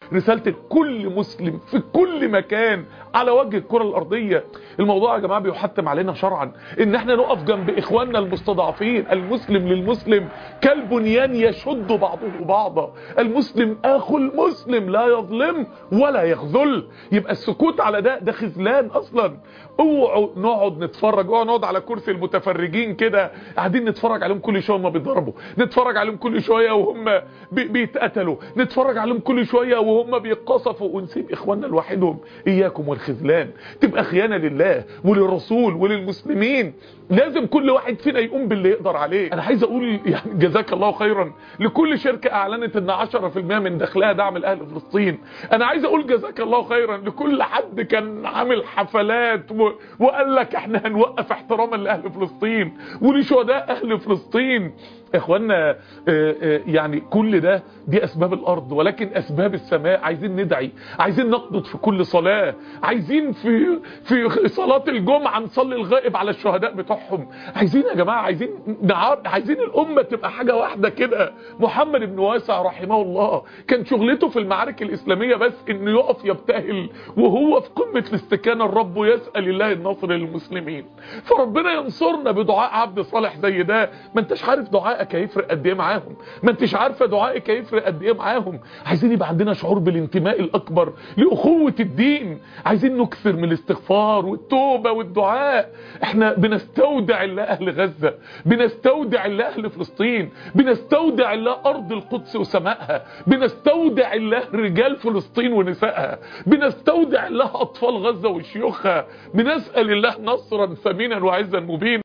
رسالة لكل مسلم في كل مكان على وجه الكرة الارضية. الموضوع يا جماعة بيحتم علينا شرعا ان احنا نقف جنب اخواننا المستضعفين. المسلم للمسلم كالبنيان يشد بعضه بعضا. المسلم اخو المسلم لا يظلم ولا يخذل. يبقى السكوت على ده خذلان اصلا. اوعوا نقعد نتفرج، اوعوا نقعد على كرسي المتفرجين كده قاعدين نتفرج عليهم كل شويه وهم بيتضربوا، نتفرج عليهم كل شويه وهم بيتقتلوا، نتفرج عليهم كل شويه وهم بيتقصفوا، ونسيب اخواننا لوحدهم. اياكم والخذلان، تبقى خيانه لله وللرسول وللمسلمين. لازم كل واحد فينا يقوم باللي يقدر عليه. انا عايز اقول يعني جزاك الله خيرا لكل شركه اعلنت ان 10% من دخلها دعم لاهل فلسطين. انا عايز اقول جزاك الله خيرا لكل حد كان عامل حفلات وقال لك احنا هنوقف احتراما لاهل فلسطين ولشهداء اهل فلسطين. اخوانا يعني كل ده دي اسباب الارض، ولكن اسباب السماء عايزين ندعي، عايزين نقنط في كل صلاة، عايزين في صلاة الجمعة نصلي الغائب على الشهداء بتوعهم. عايزين يا جماعة، عايزين الامة تبقى حاجة واحدة كده. محمد بن واسع رحمه الله كان شغلته في المعارك الاسلامية بس انه يقف يبتهل وهو في قمة الاستكانة الرب يسأل الله النصر للمسلمين. فربنا ينصرنا بدعاء عبد صالح زي ده. ما انتش عارف دعائك هيفرق قد ايه معاهم، ما انتش عارفه دعائك هيفرق قد ايه معاهم. عايزين يبقى عندنا شعور بالانتماء الاكبر لاخوه الدين. عايزين نكثر من الاستغفار والتوبه والدعاء. احنا بنستودع الله اهل غزه، بنستودع الله اهل فلسطين، بنستودع الله ارض القدس وسمائها، بنستودع الله رجال فلسطين ونسائها، بنستودع الله اطفال غزه وشيوخها. بنسال الله نصرا ثمينا وعزا مبينا.